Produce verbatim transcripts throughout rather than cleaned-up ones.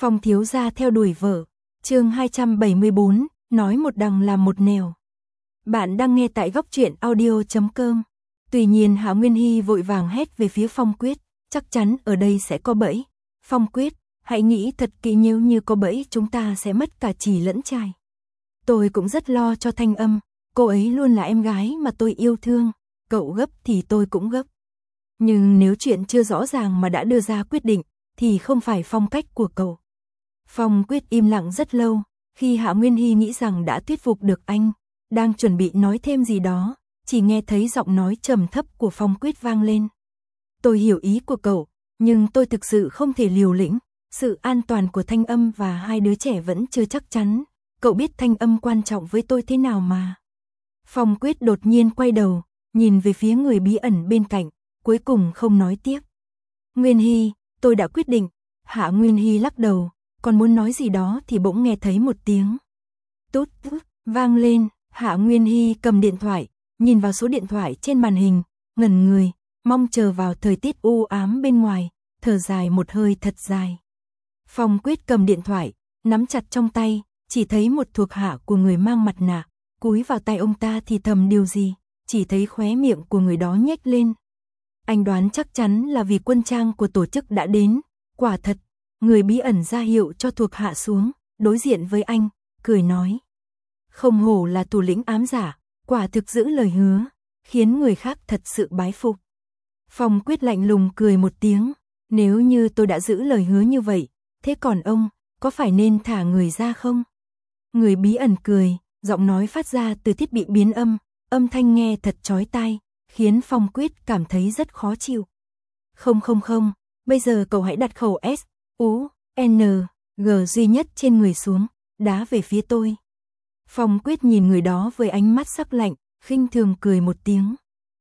Phong thiếu gia theo đuổi vợ. Chương hai trăm bảy mươi bốn, nói một đằng làm một nẻo. Bạn đang nghe tại góc truyện audio chấm com. Tuy nhiên Hạ Nguyên Hy vội vàng hét về phía Phong Quyết, chắc chắn ở đây sẽ có bẫy. Phong Quyết, hãy nghĩ thật kỹ, nếu như có bẫy chúng ta sẽ mất cả chì lẫn chài. Tôi cũng rất lo cho Thanh Âm, cô ấy luôn là em gái mà tôi yêu thương, cậu gấp thì tôi cũng gấp. Nhưng nếu chuyện chưa rõ ràng mà đã đưa ra quyết định, thì không phải phong cách của cậu. Phong Quyết im lặng rất lâu, khi Hạ Nguyên Hy nghĩ rằng đã thuyết phục được anh, đang chuẩn bị nói thêm gì đó, chỉ nghe thấy giọng nói trầm thấp của Phong Quyết vang lên. Tôi hiểu ý của cậu, nhưng tôi thực sự không thể liều lĩnh, sự an toàn của Thanh Âm và hai đứa trẻ vẫn chưa chắc chắn, cậu biết Thanh Âm quan trọng với tôi thế nào mà. Phong Quyết đột nhiên quay đầu, nhìn về phía người bí ẩn bên cạnh, cuối cùng không nói tiếp. Nguyên Hy, tôi đã quyết định. Hạ Nguyên Hy lắc đầu, còn muốn nói gì đó thì bỗng nghe thấy một tiếng tút tút vang lên. Hạ Nguyên Hy cầm điện thoại, nhìn vào số điện thoại trên màn hình, ngẩn người, mong chờ vào thời tiết u ám bên ngoài, thở dài một hơi thật dài. Phong Quyết cầm điện thoại, nắm chặt trong tay, chỉ thấy một thuộc hạ của người mang mặt nạ, cúi vào tay ông ta thì thầm điều gì, chỉ thấy khóe miệng của người đó nhếch lên. Anh đoán chắc chắn là vì quân trang của tổ chức đã đến, quả thật, người bí ẩn ra hiệu cho thuộc hạ xuống, đối diện với anh, cười nói. Không hổ là thủ lĩnh ám giả, quả thực giữ lời hứa, khiến người khác thật sự bái phục. Phong Quyết lạnh lùng cười một tiếng, nếu như tôi đã giữ lời hứa như vậy, thế còn ông, có phải nên thả người ra không? Người bí ẩn cười, giọng nói phát ra từ thiết bị biến âm, âm thanh nghe thật chói tai, khiến Phong Quyết cảm thấy rất khó chịu. Không không không, bây giờ cậu hãy đặt khẩu S, U, N, G duy nhất trên người xuống, đá về phía tôi. Phong Quyết nhìn người đó với ánh mắt sắc lạnh, khinh thường cười một tiếng.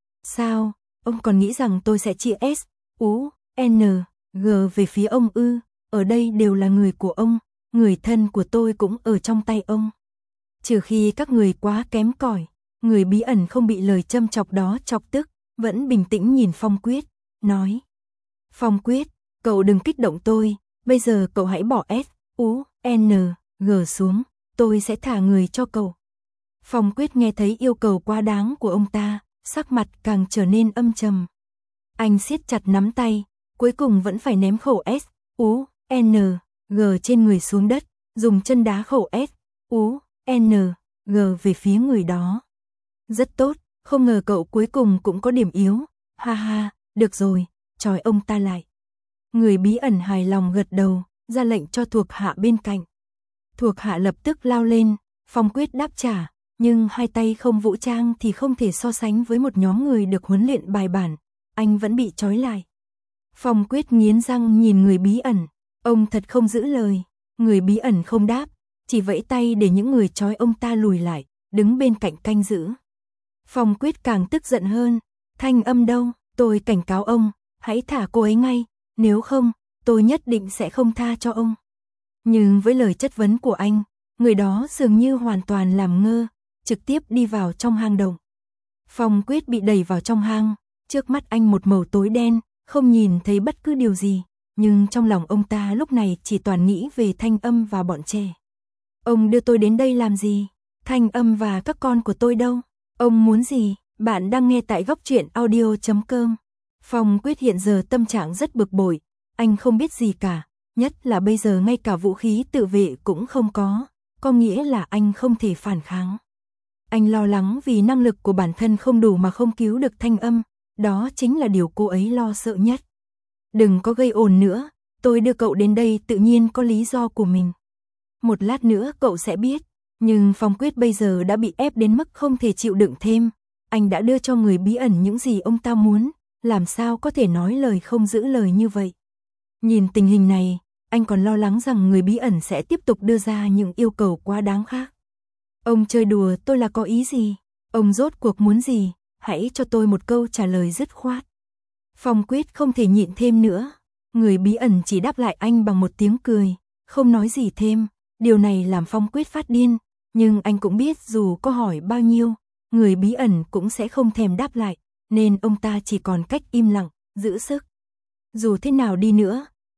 Sao, ông còn nghĩ rằng tôi sẽ chia S, U, N, G về phía ông ư? Ở đây đều là người của ông, người thân của tôi cũng ở trong tay ông. Trừ khi các người quá kém cỏi. Người bí ẩn không bị lời châm chọc đó chọc tức, vẫn bình tĩnh nhìn Phong Quyết, nói. Phong Quyết, cậu đừng kích động tôi, bây giờ cậu hãy bỏ S, U, N, G xuống, tôi sẽ thả người cho cậu. Phong Quyết nghe thấy yêu cầu quá đáng của ông ta, sắc mặt càng trở nên âm trầm. Anh siết chặt nắm tay, cuối cùng vẫn phải ném khẩu S, U, N, G trên người xuống đất, dùng chân đá khẩu S, U, N, G về phía người đó. Rất tốt, không ngờ cậu cuối cùng cũng có điểm yếu, ha ha, được rồi, trói ông ta lại. Người bí ẩn hài lòng gật đầu, ra lệnh cho thuộc hạ bên cạnh. Thuộc hạ lập tức lao lên, Phong Quyết đáp trả, nhưng hai tay không vũ trang thì không thể so sánh với một nhóm người được huấn luyện bài bản, anh vẫn bị trói lại. Phong Quyết nghiến răng nhìn người bí ẩn, ông thật không giữ lời, người bí ẩn không đáp, chỉ vẫy tay để những người trói ông ta lùi lại, đứng bên cạnh canh giữ. Phong Quyết càng tức giận hơn, Thanh Âm đâu, tôi cảnh cáo ông, hãy thả cô ấy ngay, nếu không, tôi nhất định sẽ không tha cho ông. Nhưng với lời chất vấn của anh, người đó dường như hoàn toàn làm ngơ, trực tiếp đi vào trong hang động. Phong Quyết bị đẩy vào trong hang, trước mắt anh một màu tối đen, không nhìn thấy bất cứ điều gì, nhưng trong lòng ông ta lúc này chỉ toàn nghĩ về Thanh Âm và bọn trẻ. Ông đưa tôi đến đây làm gì? Thanh Âm và các con của tôi đâu? Ông muốn gì? Bạn đang nghe tại góc truyện audio chấm com. Phong Quyết hiện giờ tâm trạng rất bực bội, anh không biết gì cả, nhất là bây giờ ngay cả vũ khí tự vệ cũng không có, có nghĩa là anh không thể phản kháng. Anh lo lắng vì năng lực của bản thân không đủ mà không cứu được Thanh Âm, đó chính là điều cô ấy lo sợ nhất. Đừng có gây ồn nữa, tôi đưa cậu đến đây tự nhiên có lý do của mình. Một lát nữa cậu sẽ biết. Nhưng Phong Quyết bây giờ đã bị ép đến mức không thể chịu đựng thêm, anh đã đưa cho người bí ẩn những gì ông ta muốn, làm sao có thể nói lời không giữ lời như vậy. Nhìn tình hình này, anh còn lo lắng rằng người bí ẩn sẽ tiếp tục đưa ra những yêu cầu quá đáng khác. Ông chơi đùa tôi là có ý gì? Ông rốt cuộc muốn gì? Hãy cho tôi một câu trả lời dứt khoát. Phong Quyết không thể nhịn thêm nữa, người bí ẩn chỉ đáp lại anh bằng một tiếng cười, không nói gì thêm, điều này làm Phong Quyết phát điên. Nhưng anh cũng biết dù có hỏi bao nhiêu, người bí ẩn cũng sẽ không thèm đáp lại, nên ông ta chỉ còn cách im lặng, giữ sức. Dù thế nào đi nữa,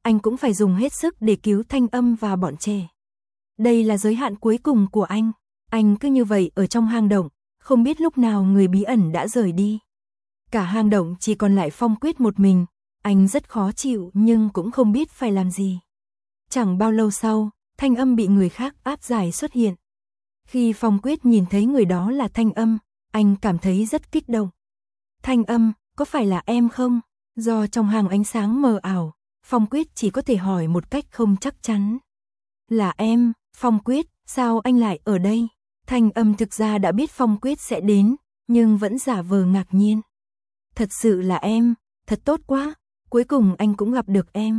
anh cũng phải dùng hết sức để cứu Thanh Âm và bọn trẻ. Đây là giới hạn cuối cùng của anh. Anh cứ như vậy ở trong hang động, không biết lúc nào người bí ẩn đã rời đi. Cả hang động chỉ còn lại Phong Quyết một mình, anh rất khó chịu nhưng cũng không biết phải làm gì. Chẳng bao lâu sau, Thanh Âm bị người khác áp giải xuất hiện. Khi Phong Quyết nhìn thấy người đó là Thanh Âm, anh cảm thấy rất kích động. Thanh Âm, có phải là em không? Do trong hang ánh sáng mờ ảo, Phong Quyết chỉ có thể hỏi một cách không chắc chắn. Là em, Phong Quyết, sao anh lại ở đây? Thanh Âm thực ra đã biết Phong Quyết sẽ đến, nhưng vẫn giả vờ ngạc nhiên. Thật sự là em, thật tốt quá, cuối cùng anh cũng gặp được em.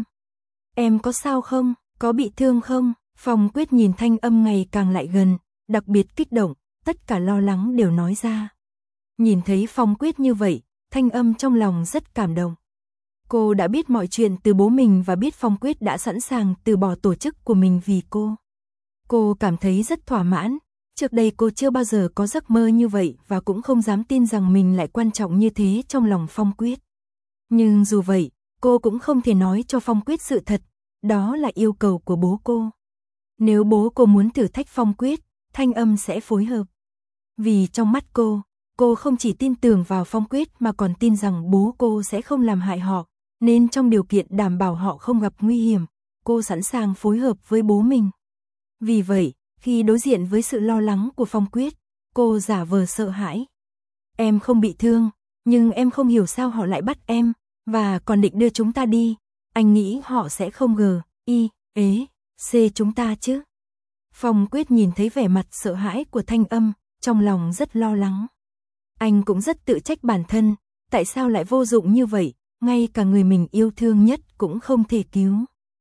Em có sao không, có bị thương không? Phong Quyết nhìn Thanh Âm ngày càng lại gần, đặc biệt kích động, tất cả lo lắng đều nói ra. Nhìn thấy Phong Quyết như vậy, Thanh Âm trong lòng rất cảm động. Cô đã biết mọi chuyện từ bố mình và biết Phong Quyết đã sẵn sàng từ bỏ tổ chức của mình vì cô. Cô cảm thấy rất thỏa mãn, trước đây cô chưa bao giờ có giấc mơ như vậy và cũng không dám tin rằng mình lại quan trọng như thế trong lòng Phong Quyết. Nhưng dù vậy, cô cũng không thể nói cho Phong Quyết sự thật, đó là yêu cầu của bố cô. Nếu bố cô muốn thử thách Phong Quyết, Thanh Âm sẽ phối hợp. Vì trong mắt cô, cô không chỉ tin tưởng vào Phong Quyết mà còn tin rằng bố cô sẽ không làm hại họ, nên trong điều kiện đảm bảo họ không gặp nguy hiểm, cô sẵn sàng phối hợp với bố mình. Vì vậy, khi đối diện với sự lo lắng của Phong Quyết, cô giả vờ sợ hãi. Em không bị thương, nhưng em không hiểu sao họ lại bắt em, và còn định đưa chúng ta đi. Anh nghĩ họ sẽ không gờ, y, ế, xê chúng ta chứ. Phong Quyết nhìn thấy vẻ mặt sợ hãi của Thanh Âm, trong lòng rất lo lắng. Anh cũng rất tự trách bản thân, tại sao lại vô dụng như vậy, ngay cả người mình yêu thương nhất cũng không thể cứu.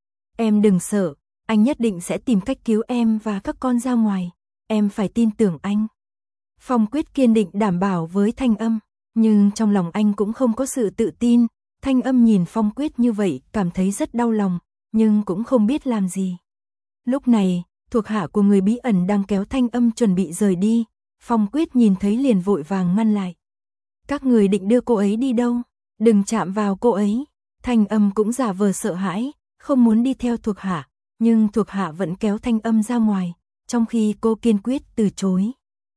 Em đừng sợ, anh nhất định sẽ tìm cách cứu em và các con ra ngoài, em phải tin tưởng anh. Phong Quyết kiên định đảm bảo với Thanh Âm, nhưng trong lòng anh cũng không có sự tự tin. Thanh Âm nhìn Phong Quyết như vậy cảm thấy rất đau lòng, nhưng cũng không biết làm gì. Lúc này, thuộc hạ của người bí ẩn đang kéo Thanh Âm chuẩn bị rời đi, Phong Quyết nhìn thấy liền vội vàng ngăn lại. Các người định đưa cô ấy đi đâu? Đừng chạm vào cô ấy. Thanh Âm cũng giả vờ sợ hãi, không muốn đi theo thuộc hạ, nhưng thuộc hạ vẫn kéo Thanh Âm ra ngoài, trong khi cô kiên quyết từ chối.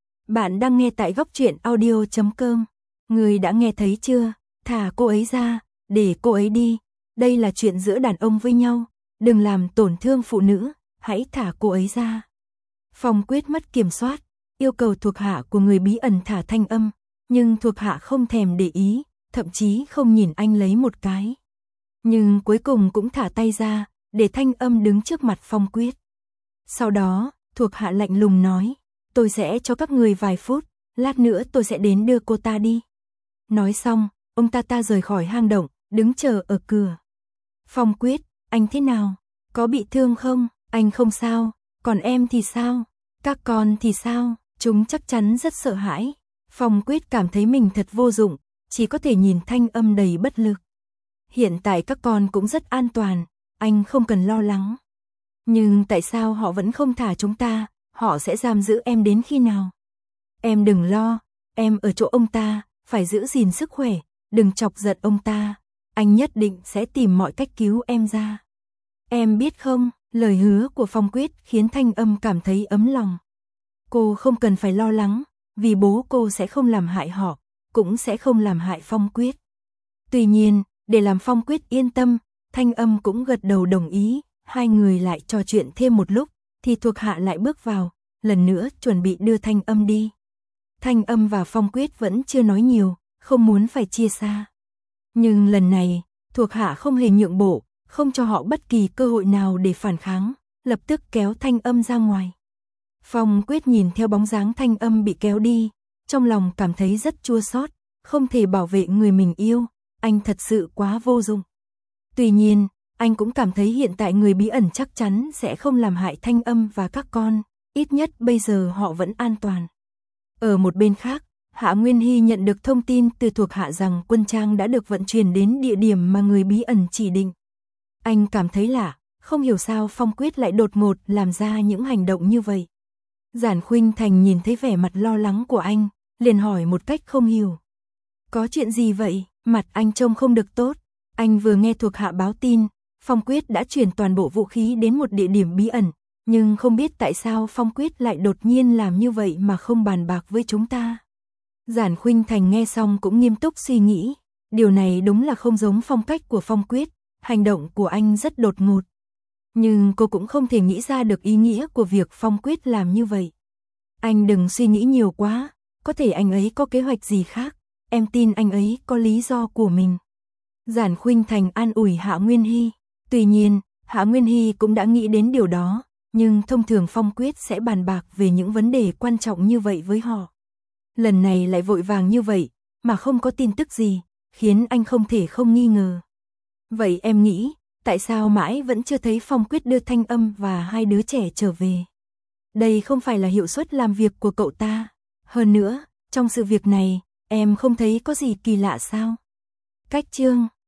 Bạn đang nghe tại góc truyện audio chấm com. Người đã nghe thấy chưa? Thả cô ấy ra, để cô ấy đi. Đây là chuyện giữa đàn ông với nhau, đừng làm tổn thương phụ nữ, hãy thả cô ấy ra. Phong Quyết mất kiểm soát, yêu cầu thuộc hạ của người bí ẩn thả Thanh Âm, nhưng thuộc hạ không thèm để ý, thậm chí không nhìn anh lấy một cái. Nhưng cuối cùng cũng thả tay ra, để Thanh Âm đứng trước mặt Phong Quyết. Sau đó, thuộc hạ lạnh lùng nói, tôi sẽ cho các người vài phút, lát nữa tôi sẽ đến đưa cô ta đi. Nói xong, ông ta ta rời khỏi hang động, đứng chờ ở cửa. Phong Quyết, anh thế nào? Có bị thương không? Anh không sao, còn em thì sao? Các con thì sao? Chúng chắc chắn rất sợ hãi. Phong Quyết cảm thấy mình thật vô dụng, chỉ có thể nhìn Thanh Âm đầy bất lực. Hiện tại các con cũng rất an toàn, anh không cần lo lắng. Nhưng tại sao họ vẫn không thả chúng ta, họ sẽ giam giữ em đến khi nào? Em đừng lo, em ở chỗ ông ta, phải giữ gìn sức khỏe, đừng chọc giận ông ta, anh nhất định sẽ tìm mọi cách cứu em ra. Em biết không, lời hứa của Phong Quyết khiến Thanh Âm cảm thấy ấm lòng. Cô không cần phải lo lắng, vì bố cô sẽ không làm hại họ, cũng sẽ không làm hại Phong Quyết. Tuy nhiên, để làm Phong Quyết yên tâm, Thanh Âm cũng gật đầu đồng ý, hai người lại trò chuyện thêm một lúc, thì thuộc hạ lại bước vào, lần nữa chuẩn bị đưa Thanh Âm đi. Thanh Âm và Phong Quyết vẫn chưa nói nhiều, không muốn phải chia xa. Nhưng lần này, thuộc hạ không hề nhượng bộ, không cho họ bất kỳ cơ hội nào để phản kháng, lập tức kéo Thanh Âm ra ngoài. Phong Quyết nhìn theo bóng dáng Thanh Âm bị kéo đi, trong lòng cảm thấy rất chua xót, không thể bảo vệ người mình yêu, anh thật sự quá vô dụng. Tuy nhiên, anh cũng cảm thấy hiện tại người bí ẩn chắc chắn sẽ không làm hại Thanh Âm và các con, ít nhất bây giờ họ vẫn an toàn. Ở một bên khác, Hạ Nguyên Hy nhận được thông tin từ thuộc hạ rằng quân trang đã được vận chuyển đến địa điểm mà người bí ẩn chỉ định. Anh cảm thấy lạ, không hiểu sao Phong Quyết lại đột ngột làm ra những hành động như vậy. Giản Khuynh Thành nhìn thấy vẻ mặt lo lắng của anh, liền hỏi một cách không hiểu. Có chuyện gì vậy? Mặt anh trông không được tốt, anh vừa nghe thuộc hạ báo tin, Phong Quyết đã chuyển toàn bộ vũ khí đến một địa điểm bí ẩn, nhưng không biết tại sao Phong Quyết lại đột nhiên làm như vậy mà không bàn bạc với chúng ta. Giản Khuynh Thành nghe xong cũng nghiêm túc suy nghĩ, điều này đúng là không giống phong cách của Phong Quyết, hành động của anh rất đột ngột. Nhưng cô cũng không thể nghĩ ra được ý nghĩa của việc Phong Quyết làm như vậy. Anh đừng suy nghĩ nhiều quá, có thể anh ấy có kế hoạch gì khác, em tin anh ấy có lý do của mình. Giản Khuynh Thành an ủi Hạ Nguyên Hy, tuy nhiên, Hạ Nguyên Hy cũng đã nghĩ đến điều đó, nhưng thông thường Phong Quyết sẽ bàn bạc về những vấn đề quan trọng như vậy với họ. Lần này lại vội vàng như vậy, mà không có tin tức gì, khiến anh không thể không nghi ngờ. Vậy em nghĩ, tại sao mãi vẫn chưa thấy Phong Quyết đưa Thanh Âm và hai đứa trẻ trở về? Đây không phải là hiệu suất làm việc của cậu ta. Hơn nữa, trong sự việc này, em không thấy có gì kỳ lạ sao? Cách chương